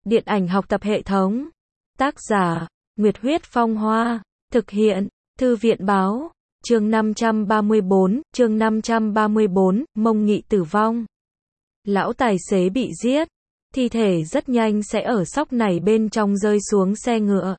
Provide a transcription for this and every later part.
Điện ảnh học tập hệ thống. Tác giả, Nguyệt Huyết Phong Hoa. Thực hiện, Thư viện Báo. Chương 534, Mông Nghị tử vong. Lão tài xế bị giết. Thi thể rất nhanh sẽ ở sóc này bên trong rơi xuống xe ngựa.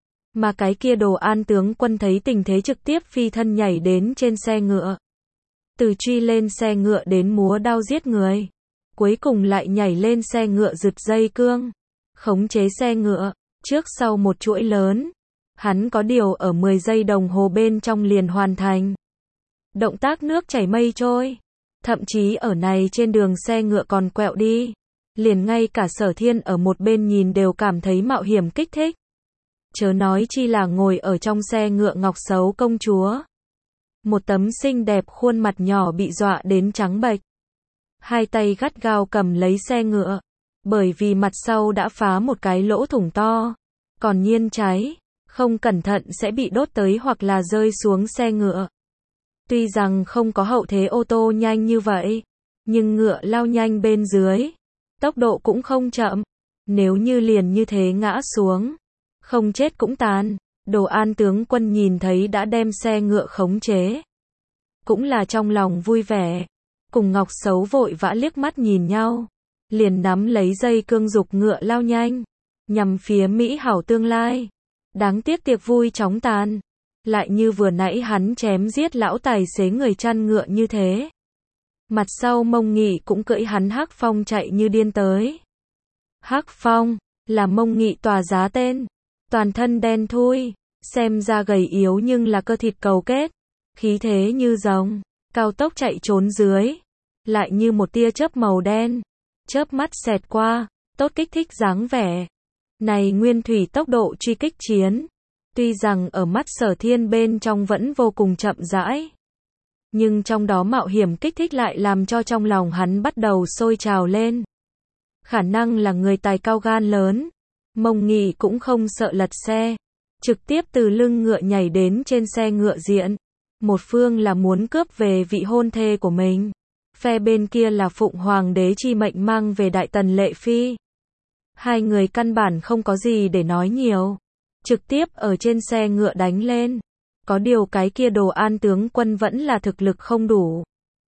Mà cái kia Đồ An tướng quân thấy tình thế trực tiếp phi thân nhảy đến trên xe ngựa. Từ truy lên xe ngựa đến múa đao giết người. Cuối cùng lại nhảy lên xe ngựa giật dây cương. Khống chế xe ngựa, trước sau một chuỗi lớn. Hắn có điều ở 10 giây đồng hồ bên trong liền hoàn thành. Động tác nước chảy mây trôi. Thậm chí ở này trên đường xe ngựa còn quẹo đi. Liền ngay cả Sở Thiên ở một bên nhìn đều cảm thấy mạo hiểm kích thích. Chớ nói chi là ngồi ở trong xe ngựa Ngọc Sấu công chúa. Một tấm xinh đẹp khuôn mặt nhỏ bị dọa đến trắng bệch. Hai tay gắt gao cầm lấy xe ngựa. Bởi vì mặt sau đã phá một cái lỗ thủng to. Còn nhiên cháy, không cẩn thận sẽ bị đốt tới hoặc là rơi xuống xe ngựa. Tuy rằng không có hậu thế ô tô nhanh như vậy, nhưng ngựa lao nhanh bên dưới. Tốc độ cũng không chậm. Nếu như liền như thế ngã xuống, không chết cũng tàn. Đồ An tướng quân nhìn thấy đã đem xe ngựa khống chế. Cũng là trong lòng vui vẻ. Cùng Ngọc Sấu vội vã liếc mắt nhìn nhau. Liền nắm lấy dây cương dục ngựa lao nhanh. Nhằm phía Mỹ hảo tương lai. Đáng tiếc tiệc vui chóng tàn. Lại như vừa nãy hắn chém giết lão tài xế người chăn ngựa như thế. Mặt sau Mông Nghị cũng cưỡi hắn Hắc Phong chạy như điên tới. Hắc Phong là Mông Nghị tòa giá tên. Toàn thân đen thui, xem ra gầy yếu nhưng là cơ thịt cầu kết. Khí thế như rồng, cao tốc chạy trốn dưới. Lại như một tia chớp màu đen. Chớp mắt xẹt qua, tốt kích thích dáng vẻ. Này nguyên thủy tốc độ truy kích chiến. Tuy rằng ở mắt Sở Thiên bên trong vẫn vô cùng chậm rãi. Nhưng trong đó mạo hiểm kích thích lại làm cho trong lòng hắn bắt đầu sôi trào lên. Khả năng là người tài cao gan lớn. Mông Nghị cũng không sợ lật xe. Trực tiếp từ lưng ngựa nhảy đến trên xe ngựa diện. Một phương là muốn cướp về vị hôn thê của mình. Phe bên kia là Phụng Hoàng đế chi mệnh mang về Đại Tần Lệ Phi. Hai người căn bản không có gì để nói nhiều. Trực tiếp ở trên xe ngựa đánh lên. Có điều cái kia Đồ An tướng quân vẫn là thực lực không đủ.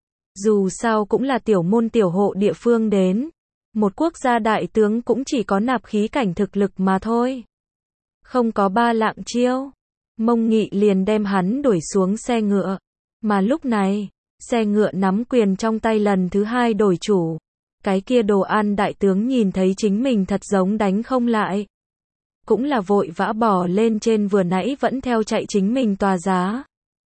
Dù sao cũng là tiểu môn tiểu hộ địa phương đến. Một quốc gia đại tướng cũng chỉ có nạp khí cảnh thực lực mà thôi. Không có ba lạng chiêu. Mông Nghị liền đem hắn đuổi xuống xe ngựa. Mà lúc này, xe ngựa nắm quyền trong tay lần thứ hai đổi chủ. Cái kia Đồ An đại tướng nhìn thấy chính mình thật giống đánh không lại. Cũng là vội vã bỏ lên trên vừa nãy vẫn theo chạy chính mình tòa giá.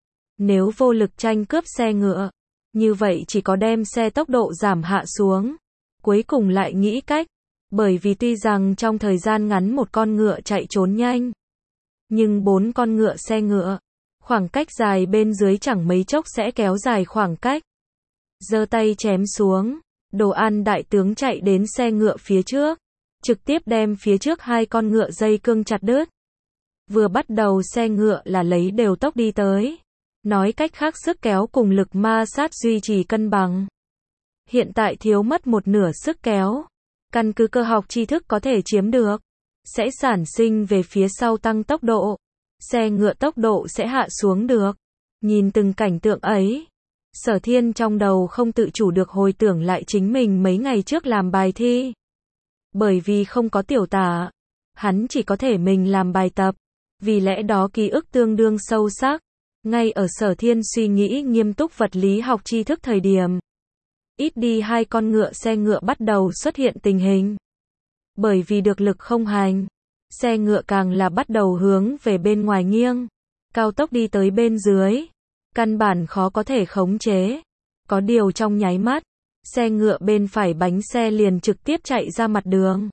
Nếu vô lực tranh cướp xe ngựa, như vậy chỉ có đem xe tốc độ giảm hạ xuống. Cuối cùng lại nghĩ cách, bởi vì tuy rằng trong thời gian ngắn một con ngựa chạy trốn nhanh, nhưng 4 con ngựa xe ngựa, khoảng cách dài bên dưới chẳng mấy chốc sẽ kéo dài khoảng cách. Giơ tay chém xuống, Đồ An đại tướng chạy đến xe ngựa phía trước, trực tiếp đem phía trước 2 con ngựa dây cương chặt đứt. Vừa bắt đầu xe ngựa là lấy đều tốc đi tới. Nói cách khác sức kéo cùng lực ma sát duy trì cân bằng. Hiện tại thiếu mất một nửa sức kéo. Căn cứ cơ học tri thức có thể chiếm được. Sẽ sản sinh về phía sau tăng tốc độ. Xe ngựa tốc độ sẽ hạ xuống được. Nhìn từng cảnh tượng ấy. Sở Thiên trong đầu không tự chủ được hồi tưởng lại chính mình mấy ngày trước làm bài thi. Bởi vì không có tiểu tả. Hắn chỉ có thể mình làm bài tập. Vì lẽ đó ký ức tương đương sâu sắc. Ngay ở Sở Thiên suy nghĩ nghiêm túc vật lý học tri thức thời điểm. Ít đi 2 con ngựa xe ngựa bắt đầu xuất hiện tình hình. Bởi vì được lực không hành. Xe ngựa càng là bắt đầu hướng về bên ngoài nghiêng. Cao tốc đi tới bên dưới. Căn bản khó có thể khống chế. Có điều trong nháy mắt. Xe ngựa bên phải bánh xe liền trực tiếp chạy ra mặt đường.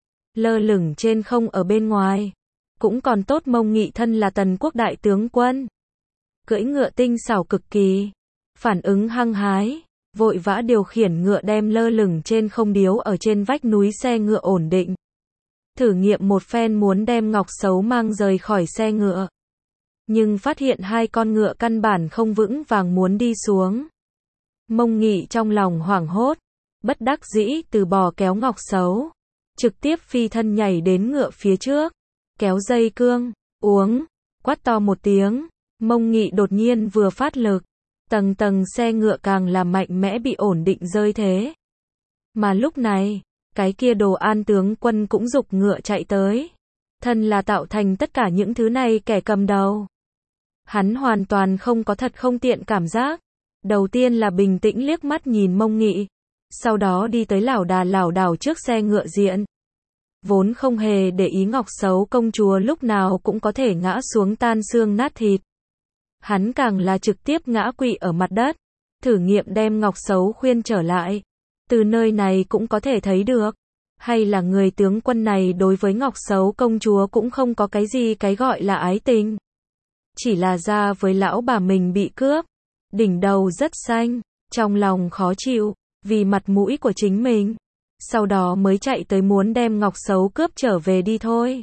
Lơ lửng trên không ở bên ngoài. Cũng còn tốt Mông Nghị thân là Tần quốc đại tướng quân. Cưỡi ngựa tinh xảo cực kỳ. Phản ứng hăng hái. Vội vã điều khiển ngựa đem lơ lửng trên không điếu ở trên vách núi xe ngựa ổn định. Thử nghiệm một phen muốn đem Ngọc Sấu mang rời khỏi xe ngựa. Nhưng phát hiện 2 con ngựa căn bản không vững vàng muốn đi xuống. Mông Nghị trong lòng hoảng hốt. Bất đắc dĩ từ bỏ kéo Ngọc Sấu. trực tiếp phi thân nhảy đến ngựa phía trước, kéo dây cương, uống, quát to một tiếng, Mông Nghị đột nhiên vừa phát lực, tầng tầng xe ngựa càng là mạnh mẽ bị ổn định rơi thế. Mà lúc này, cái kia Đồ An tướng quân cũng giục ngựa chạy tới. Thân là tạo thành tất cả những thứ này kẻ cầm đầu. Hắn hoàn toàn không có thật không tiện cảm giác. Đầu tiên là bình tĩnh liếc mắt nhìn Mông Nghị. Sau đó đi tới lảo đảo trước xe ngựa diện. Vốn không hề để ý Ngọc Xấu công chúa lúc nào cũng có thể ngã xuống tan xương nát thịt. Hắn càng là trực tiếp ngã quỵ ở mặt đất. Thử nghiệm đem Ngọc Xấu khuyên trở lại. Từ nơi này cũng có thể thấy được. Hay là người tướng quân này đối với Ngọc Xấu công chúa cũng không có cái gì cái gọi là ái tình. Chỉ là ra với lão bà mình bị cướp. Đỉnh đầu rất xanh, trong lòng khó chịu, vì mặt mũi của chính mình. Sau đó mới chạy tới muốn đem Ngọc Xấu cướp trở về đi thôi.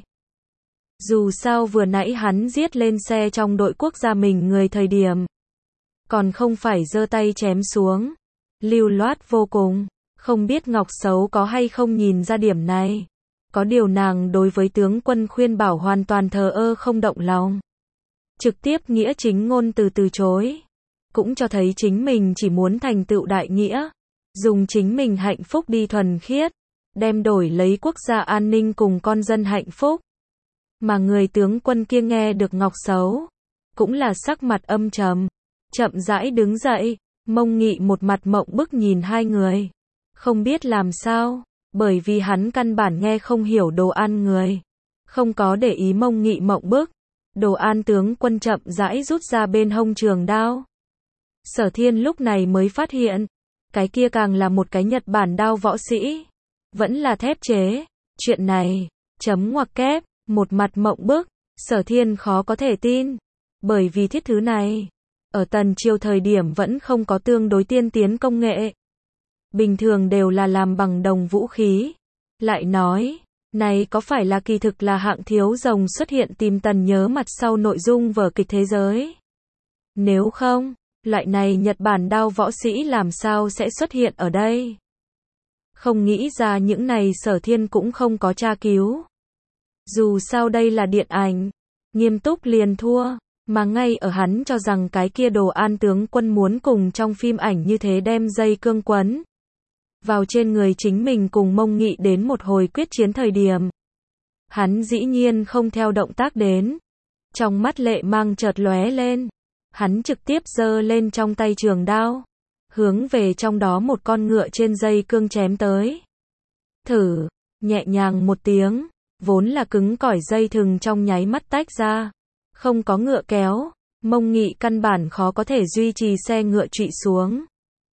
Dù sao vừa nãy hắn giết lên xe trong đội quốc gia mình người thời điểm. Còn không phải giơ tay chém xuống. Lưu loát vô cùng. Không biết Ngọc Xấu có hay không nhìn ra điểm này. Có điều nàng đối với tướng quân khuyên bảo hoàn toàn thờ ơ không động lòng. Trực tiếp nghĩa chính ngôn từ chối. Cũng cho thấy chính mình chỉ muốn thành tựu đại nghĩa. Dùng chính mình hạnh phúc đi thuần khiết. Đem đổi lấy quốc gia an ninh cùng con dân hạnh phúc. Mà người tướng quân kia nghe được Ngọc Xấu. Cũng là sắc mặt âm trầm. Chậm rãi đứng dậy. Mông Nghị một mặt mộng bức nhìn hai người. Không biết làm sao, bởi vì hắn căn bản nghe không hiểu Đồ An người. Không có để ý Mông Nghị mộng bức. Đồ An tướng quân chậm rãi rút ra bên hông trường đao. Sở Thiên lúc này mới phát hiện, cái kia càng là một cái Nhật Bản đao võ sĩ. Vẫn là thép chế. Chuyện này, chấm ngoặc kép, một mặt mộng bức, Sở Thiên khó có thể tin. Bởi vì thiết thứ này, ở Tần Triều thời điểm vẫn không có tương đối tiên tiến công nghệ. Bình thường đều là làm bằng đồng vũ khí. Lại nói, này có phải là kỳ thực là hạng thiếu rồng xuất hiện tìm tần nhớ mặt sau nội dung vở kịch thế giới? Nếu không, loại này Nhật Bản đao võ sĩ làm sao sẽ xuất hiện ở đây? Không nghĩ ra những này Sở Thiên cũng không có tra cứu. Dù sao đây là điện ảnh, nghiêm túc liền thua, mà ngay ở hắn cho rằng cái kia Đồ An tướng quân muốn cùng trong phim ảnh như thế đem dây cương quấn vào trên người chính mình cùng Mông Nghị đến một hồi quyết chiến thời điểm. Hắn dĩ nhiên không theo động tác đến. Trong mắt lệ mang chợt lóe lên. Hắn trực tiếp giơ lên trong tay trường đao. Hướng về trong đó một con ngựa trên dây cương chém tới. Thử, nhẹ nhàng một tiếng. Vốn là cứng cỏi dây thừng trong nháy mắt tách ra. Không có ngựa kéo. Mông Nghị căn bản khó có thể duy trì xe ngựa trụy xuống.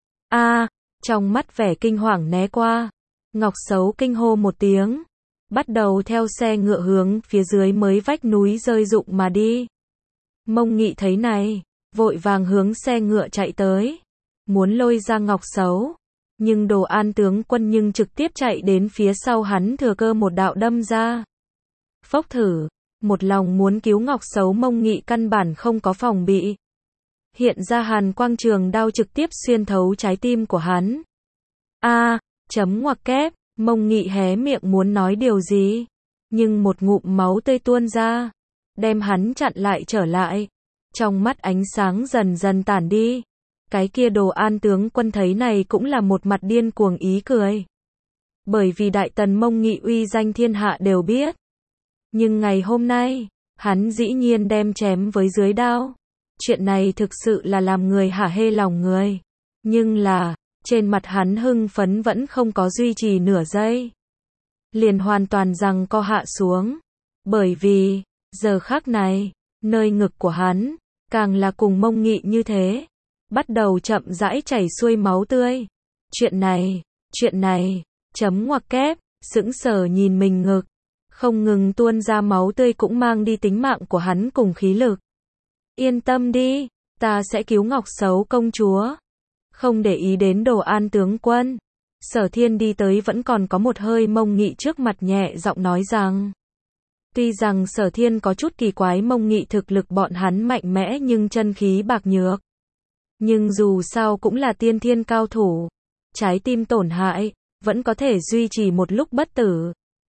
Trong mắt vẻ kinh hoàng né qua. Ngọc Xấu kinh hô một tiếng. Bắt đầu theo xe ngựa hướng phía dưới mới vách núi rơi rụng mà đi. Mông Nghị thấy này, vội vàng hướng xe ngựa chạy tới. Muốn lôi ra Ngọc Xấu. Nhưng Đồ An tướng quân nhưng trực tiếp chạy đến phía sau hắn thừa cơ một đạo đâm ra. Phốc thử, một lòng muốn cứu Ngọc Xấu Mông Nghị căn bản không có phòng bị. Hiện ra hàn quang trường đao trực tiếp xuyên thấu trái tim của hắn. Chấm ngoặc kép, Mông Nghị hé miệng muốn nói điều gì. Nhưng một ngụm máu tươi tuôn ra. Đem hắn chặn lại trở lại. Trong mắt ánh sáng dần dần tản đi. Cái kia Đồ An tướng quân thấy này cũng là một mặt điên cuồng ý cười. Bởi vì đại tần Mông Nghị uy danh thiên hạ đều biết. Nhưng ngày hôm nay, hắn dĩ nhiên đem chém với dưới đao. Chuyện này thực sự là làm người hả hê lòng người. Nhưng là, trên mặt hắn hưng phấn vẫn không có duy trì nửa giây. Liền hoàn toàn rằng co hạ xuống. Bởi vì, giờ khắc này, nơi ngực của hắn, càng là cùng Mông Nghị như thế. Bắt đầu chậm rãi chảy xuôi máu tươi. Chuyện này, chấm ngoặc kép, sững sờ nhìn mình ngực. Không ngừng tuôn ra máu tươi cũng mang đi tính mạng của hắn cùng khí lực. Yên tâm đi, ta sẽ cứu Ngọc Xấu công chúa. Không để ý đến Đồ An tướng quân. Sở Thiên đi tới vẫn còn có một hơi Mông Nghị trước mặt nhẹ giọng nói rằng. Tuy rằng Sở Thiên có chút kỳ quái Mông Nghị thực lực bọn hắn mạnh mẽ nhưng chân khí bạc nhược. Nhưng dù sao cũng là tiên thiên cao thủ. Trái tim tổn hại, vẫn có thể duy trì một lúc bất tử.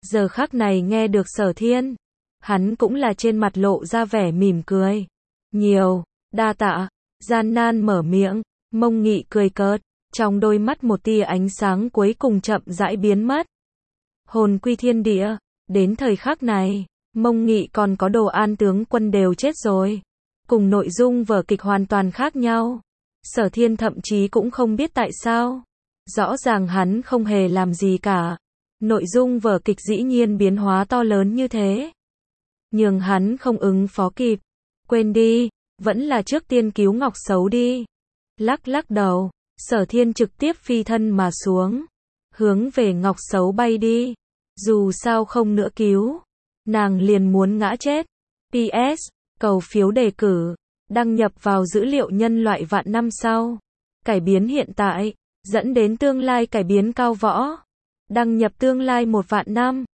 Giờ khắc này nghe được Sở Thiên, hắn cũng là trên mặt lộ ra vẻ mỉm cười. Nhiều, đa tạ, gian nan mở miệng, Mông Nghị cười cợt, trong đôi mắt một tia ánh sáng cuối cùng chậm rãi biến mất. Hồn quy thiên địa, đến thời khắc này, Mông Nghị còn có Đồ An tướng quân đều chết rồi. Cùng nội dung vở kịch hoàn toàn khác nhau. Sở Thiên thậm chí cũng không biết tại sao. Rõ ràng hắn không hề làm gì cả. Nội dung vở kịch dĩ nhiên biến hóa to lớn như thế. Nhưng hắn không ứng phó kịp. Quên đi, vẫn là trước tiên cứu Ngọc Xấu đi. Lắc lắc đầu, Sở Thiên trực tiếp phi thân mà xuống. Hướng về Ngọc Xấu bay đi. Dù sao không nữa cứu, nàng liền muốn ngã chết. PS, cầu phiếu đề cử, đăng nhập vào dữ liệu nhân loại vạn năm sau. Cải biến hiện tại, dẫn đến tương lai cải biến cao võ. Đăng nhập tương lai 1 vạn năm.